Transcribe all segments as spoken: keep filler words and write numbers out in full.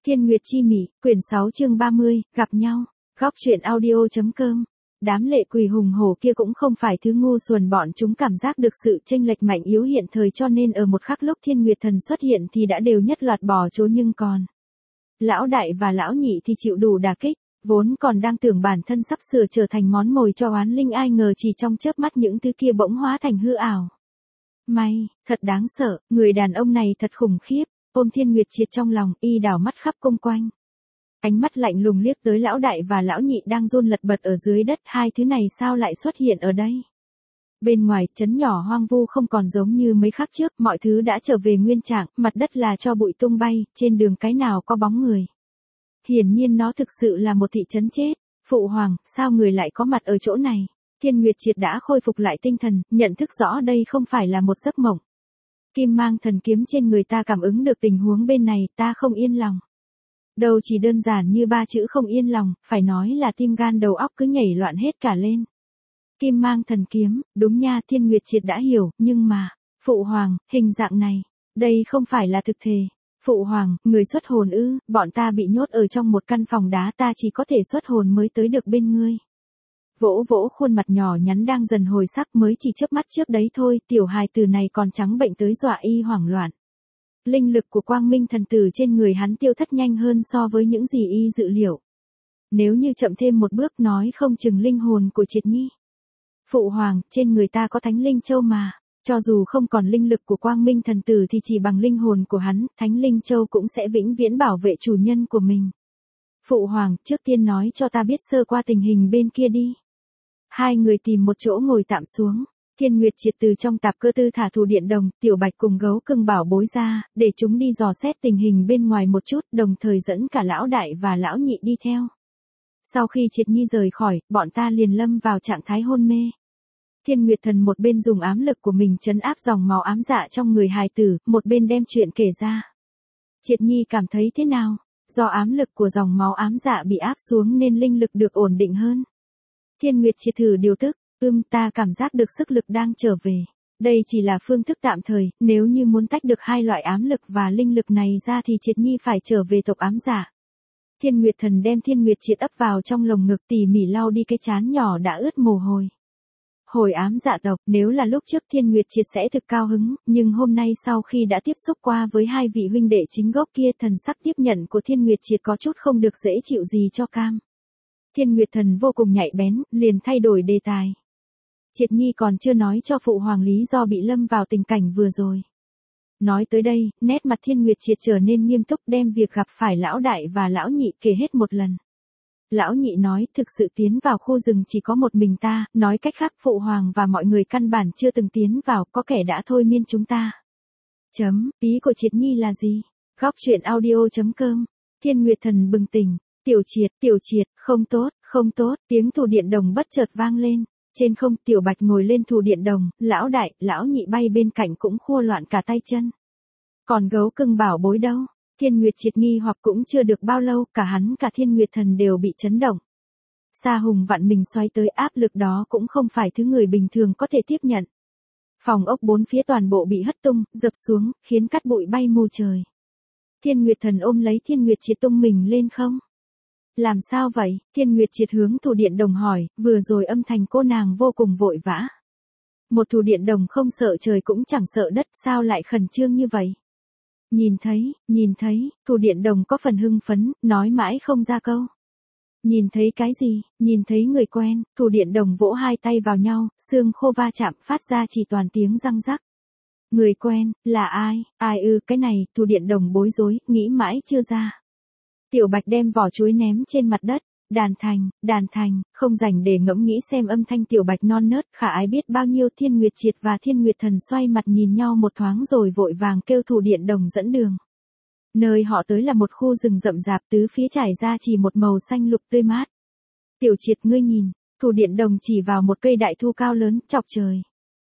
Thiên Nguyệt Chi Mị, quyển sáu chương ba mươi, gặp nhau. Góc truyện audio.com. Đám lệ quỷ hùng hổ kia cũng không phải thứ ngu xuẩn, bọn chúng cảm giác được sự chênh lệch mạnh yếu hiện thời, cho nên ở một khắc lúc Thiên Nguyệt Thần xuất hiện thì đã đều nhất loạt bỏ trốn, nhưng còn lão đại và lão nhị thì chịu đủ đả kích, vốn còn đang tưởng bản thân sắp sửa trở thành món mồi cho oán linh, ai ngờ chỉ trong chớp mắt những thứ kia bỗng hóa thành hư ảo. May, thật đáng sợ, người đàn ông này thật khủng khiếp. Ôm Thiên Nguyệt Triệt trong lòng, y đảo mắt khắp cung quanh. Ánh mắt lạnh lùng liếc tới lão đại và lão nhị đang run lật bật ở dưới đất, hai thứ này sao lại xuất hiện ở đây? Bên ngoài, trấn nhỏ hoang vu không còn giống như mấy khắc trước, mọi thứ đã trở về nguyên trạng, mặt đất là cho bụi tung bay, trên đường cái nào có bóng người. Hiển nhiên nó thực sự là một thị trấn chết. Phụ hoàng, sao người lại có mặt ở chỗ này? Thiên Nguyệt Triệt đã khôi phục lại tinh thần, nhận thức rõ đây không phải là một giấc mộng. Kim mang thần kiếm trên người ta cảm ứng được tình huống bên này, ta không yên lòng. Đâu chỉ đơn giản như ba chữ không yên lòng, phải nói là tim gan đầu óc cứ nhảy loạn hết cả lên. Kim mang thần kiếm, đúng nha, Thiên Nguyệt Triệt đã hiểu, nhưng mà, phụ hoàng, hình dạng này, đây không phải là thực thể. Phụ hoàng, người xuất hồn ư? Bọn ta bị nhốt ở trong một căn phòng đá, ta chỉ có thể xuất hồn mới tới được bên ngươi. Vỗ vỗ khuôn mặt nhỏ nhắn đang dần hồi sắc, mới chỉ chớp mắt trước đấy thôi, tiểu hài tử này còn trắng bệnh tới dọa y hoảng loạn. Linh lực của quang minh thần tử trên người hắn tiêu thất nhanh hơn so với những gì y dự liệu. Nếu như chậm thêm một bước nói không chừng linh hồn của Triệt Nhi. Phụ hoàng, trên người ta có thánh linh châu mà, cho dù không còn linh lực của quang minh thần tử thì chỉ bằng linh hồn của hắn, thánh linh châu cũng sẽ vĩnh viễn bảo vệ chủ nhân của mình. Phụ hoàng, trước tiên nói cho ta biết sơ qua tình hình bên kia đi. Hai người tìm một chỗ ngồi tạm xuống. Thiên Nguyệt Triệt từ trong tạp cơ tư thả Thủ Điện Đồng, Tiểu Bạch cùng Gấu Cưng bảo bối ra, để chúng đi dò xét tình hình bên ngoài một chút, đồng thời dẫn cả lão đại và lão nhị đi theo. Sau khi Triệt Nhi rời khỏi, bọn ta liền lâm vào trạng thái hôn mê. Thiên Nguyệt Thần một bên dùng ám lực của mình trấn áp dòng máu ám dạ trong người hài tử, một bên đem chuyện kể ra. Triệt Nhi cảm thấy thế nào? Do ám lực của dòng máu ám dạ bị áp xuống nên linh lực được ổn định hơn. Thiên Nguyệt Triệt thử điều tức, ưm ta cảm giác được sức lực đang trở về. Đây chỉ là phương thức tạm thời, nếu như muốn tách được hai loại ám lực và linh lực này ra thì Triệt Nhi phải trở về tộc ám giả. Thiên Nguyệt Thần đem Thiên Nguyệt Triệt ấp vào trong lồng ngực, tỉ mỉ lau đi cái trán nhỏ đã ướt mồ hôi. Hồi ám dạ tộc, nếu là lúc trước Thiên Nguyệt Triệt sẽ thực cao hứng, nhưng hôm nay sau khi đã tiếp xúc qua với hai vị huynh đệ chính gốc kia, thần sắc tiếp nhận của Thiên Nguyệt Triệt có chút không được dễ chịu gì cho cam. Thiên Nguyệt Thần vô cùng nhạy bén, liền thay đổi đề tài. Triệt Nhi còn chưa nói cho phụ hoàng lý do bị lâm vào tình cảnh vừa rồi. Nói tới đây, nét mặt Thiên Nguyệt Triệt trở nên nghiêm túc, đem việc gặp phải lão đại và lão nhị kể hết một lần. Lão nhị nói, thực sự tiến vào khu rừng chỉ có một mình ta, nói cách khác phụ hoàng và mọi người căn bản chưa từng tiến vào, có kẻ đã thôi miên chúng ta. Chấm, ý của Triệt Nhi là gì? Góc truyện audio.com. Thiên Nguyệt Thần bừng tỉnh. Tiểu Triệt, Tiểu Triệt, không tốt, không tốt, tiếng Thủ Điện Đồng bất chợt vang lên. Trên không, Tiểu Bạch ngồi lên Thủ Điện Đồng, lão đại, lão nhị bay bên cạnh cũng khua loạn cả tay chân. Còn Gấu Cưng bảo bối đâu? Thiên Nguyệt Triệt nghi hoặc cũng chưa được bao lâu, cả hắn cả Thiên Nguyệt Thần đều bị chấn động. Sa hùng vặn mình xoay tới, áp lực đó cũng không phải thứ người bình thường có thể tiếp nhận. Phòng ốc bốn phía toàn bộ bị hất tung, dập xuống, khiến cát bụi bay mù trời. Thiên Nguyệt Thần ôm lấy Thiên Nguyệt Triệt tung mình lên không. Làm sao vậy? Thiên Nguyệt Triệt hướng Thủ Điện Đồng hỏi, vừa rồi âm thanh cô nàng vô cùng vội vã. Một Thủ Điện Đồng không sợ trời cũng chẳng sợ đất, sao lại khẩn trương như vậy? Nhìn thấy, nhìn thấy, Thủ Điện Đồng có phần hưng phấn, nói mãi không ra câu. Nhìn thấy cái gì? Nhìn thấy người quen. Thủ Điện Đồng vỗ hai tay vào nhau, xương khô va chạm phát ra chỉ toàn tiếng răng rắc. Người quen, là ai? Ai ư, cái này, Thủ Điện Đồng bối rối, nghĩ mãi chưa ra. Tiểu Bạch đem vỏ chuối ném trên mặt đất. Đàn thành, đàn thành, không rảnh để ngẫm nghĩ xem âm thanh Tiểu Bạch non nớt khả ái biết bao nhiêu. Thiên Nguyệt Triệt và Thiên Nguyệt Thần xoay mặt nhìn nhau một thoáng rồi vội vàng kêu Thủ Điện Đồng dẫn đường. Nơi họ tới là một khu rừng rậm rạp, tứ phía trải ra chỉ một màu xanh lục tươi mát. Tiểu Triệt ngươi nhìn, Thủ Điện Đồng chỉ vào một cây đại thụ cao lớn, chọc trời.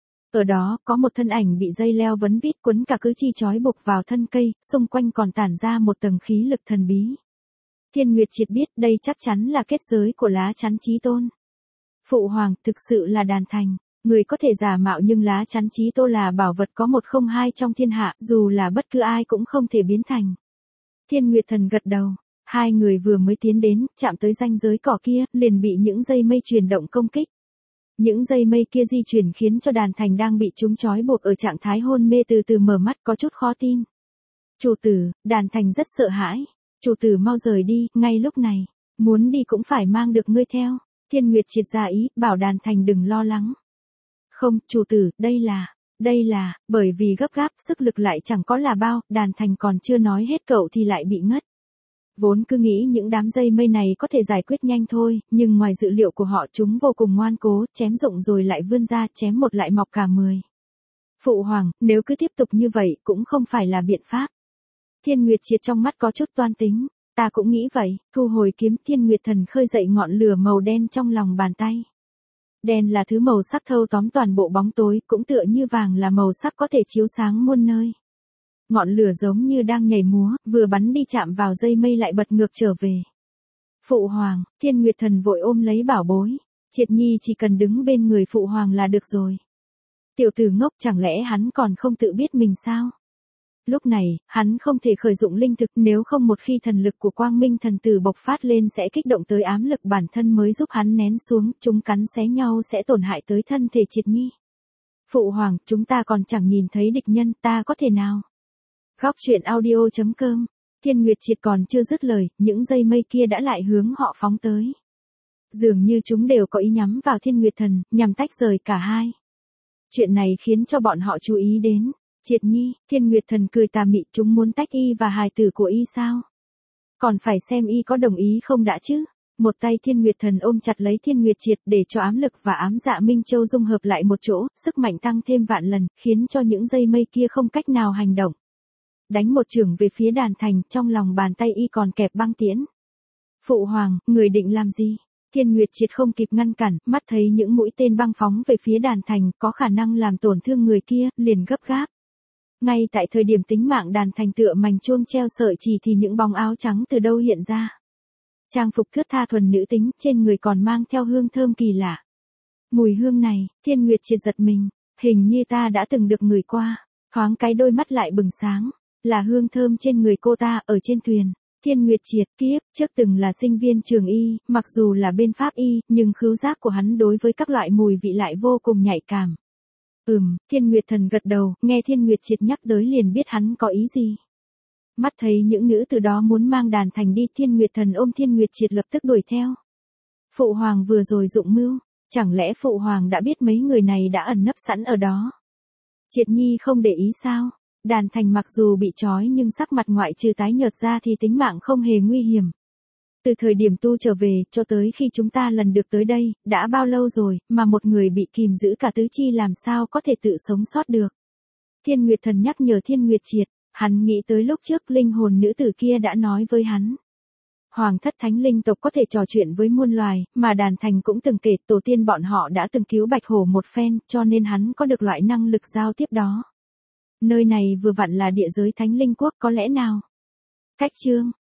Ở đó, có một thân ảnh bị dây leo vấn vít quấn cả cứ chi trói buộc vào thân cây, xung quanh còn tản ra một tầng khí lực thần bí. Thiên Nguyệt Triệt biết đây chắc chắn là kết giới của lá chắn chí tôn. Phụ hoàng, thực sự là đàn thành, người có thể giả mạo nhưng lá chắn chí tôn là bảo vật có một không hai trong thiên hạ, dù là bất cứ ai cũng không thể biến thành. Thiên Nguyệt Thần gật đầu. Hai người vừa mới tiến đến, chạm tới ranh giới cỏ kia, liền bị những dây mây chuyển động công kích. Những dây mây kia di chuyển khiến cho đàn thành đang bị chúng trói buộc ở trạng thái hôn mê từ từ mở mắt, có chút khó tin. Chủ tử, đàn thành rất sợ hãi. Chủ tử mau rời đi, ngay lúc này. Muốn đi cũng phải mang được ngươi theo. Thiên Nguyệt Triệt ra ý, bảo đàn thành đừng lo lắng. Không, chủ tử, đây là, đây là, bởi vì gấp gáp, sức lực lại chẳng có là bao, đàn thành còn chưa nói hết cậu thì lại bị ngất. Vốn cứ nghĩ những đám dây mây này có thể giải quyết nhanh thôi, nhưng ngoài dự liệu của họ chúng vô cùng ngoan cố, chém rụng rồi lại vươn ra, chém một lại mọc cả mười. Phụ hoàng, nếu cứ tiếp tục như vậy cũng không phải là biện pháp. Thiên Nguyệt Triệt trong mắt có chút toan tính, ta cũng nghĩ vậy, thu hồi kiếm. Thiên Nguyệt Thần khơi dậy ngọn lửa màu đen trong lòng bàn tay. Đen là thứ màu sắc thâu tóm toàn bộ bóng tối, cũng tựa như vàng là màu sắc có thể chiếu sáng muôn nơi. Ngọn lửa giống như đang nhảy múa, vừa bắn đi chạm vào dây mây lại bật ngược trở về. Phụ hoàng, Thiên Nguyệt Thần vội ôm lấy bảo bối. Triệt Nhi chỉ cần đứng bên người phụ hoàng là được rồi. Tiểu tử ngốc, chẳng lẽ hắn còn không tự biết mình sao? Lúc này, hắn không thể khởi dụng linh thực, nếu không một khi thần lực của Quang Minh thần tử bộc phát lên sẽ kích động tới ám lực bản thân mới giúp hắn nén xuống, chúng cắn xé nhau sẽ tổn hại tới thân thể Triệt Nhi. Phụ hoàng, chúng ta còn chẳng nhìn thấy địch nhân, ta có thể nào? Góc truyện audio chấm com. Thiên Nguyệt Triệt còn chưa dứt lời, những dây mây kia đã lại hướng họ phóng tới. Dường như chúng đều có ý nhắm vào Thiên Nguyệt Thần, nhằm tách rời cả hai. Chuyện này khiến cho bọn họ chú ý đến. Triệt Nhi, Thiên Nguyệt Thần cười tà mị, chúng muốn tách y và hài tử của y sao? Còn phải xem y có đồng ý không đã chứ? Một tay Thiên Nguyệt Thần ôm chặt lấy Thiên Nguyệt Triệt để cho ám lực và ám dạ Minh Châu dung hợp lại một chỗ, sức mạnh tăng thêm vạn lần, khiến cho những dây mây kia không cách nào hành động. Đánh một chưởng về phía đàn thành, trong lòng bàn tay y còn kẹp băng tiễn. Phụ hoàng, người định làm gì? Thiên Nguyệt Triệt không kịp ngăn cản, mắt thấy những mũi tên băng phóng về phía đàn thành, có khả năng làm tổn thương người kia, liền gấp gáp. Ngay tại thời điểm tính mạng đàn thành tựa mảnh chuông treo sợi chỉ thì những bóng áo trắng từ đâu hiện ra. Trang phục thướt tha thuần nữ tính, trên người còn mang theo hương thơm kỳ lạ. Mùi hương này, Thiên Nguyệt Triệt giật mình, hình như ta đã từng được ngửi qua, thoáng cái đôi mắt lại bừng sáng, là hương thơm trên người cô ta, ở trên thuyền. Thiên Nguyệt Triệt, kiếp trước từng là sinh viên trường y, mặc dù là bên pháp y, nhưng khứu giác của hắn đối với các loại mùi vị lại vô cùng nhạy cảm. Ừm, Thiên Nguyệt Thần gật đầu, nghe Thiên Nguyệt Triệt nhắc tới liền biết hắn có ý gì. Mắt thấy những nữ từ đó muốn mang đàn thành đi, Thiên Nguyệt Thần ôm Thiên Nguyệt Triệt lập tức đuổi theo. Phụ hoàng vừa rồi dụng mưu, chẳng lẽ phụ hoàng đã biết mấy người này đã ẩn nấp sẵn ở đó? Triệt Nhi không để ý sao? Đàn thành mặc dù bị trói nhưng sắc mặt ngoại trừ tái nhợt ra thì tính mạng không hề nguy hiểm. Từ thời điểm tu trở về, cho tới khi chúng ta lần được tới đây, đã bao lâu rồi, mà một người bị kìm giữ cả tứ chi làm sao có thể tự sống sót được. Thiên Nguyệt Thần nhắc nhở Thiên Nguyệt Triệt, hắn nghĩ tới lúc trước linh hồn nữ tử kia đã nói với hắn. Hoàng thất thánh linh tộc có thể trò chuyện với muôn loài, mà đàn thành cũng từng kể tổ tiên bọn họ đã từng cứu bạch hổ một phen, cho nên hắn có được loại năng lực giao tiếp đó. Nơi này vừa vặn là địa giới thánh linh quốc, có lẽ nào? Cách chương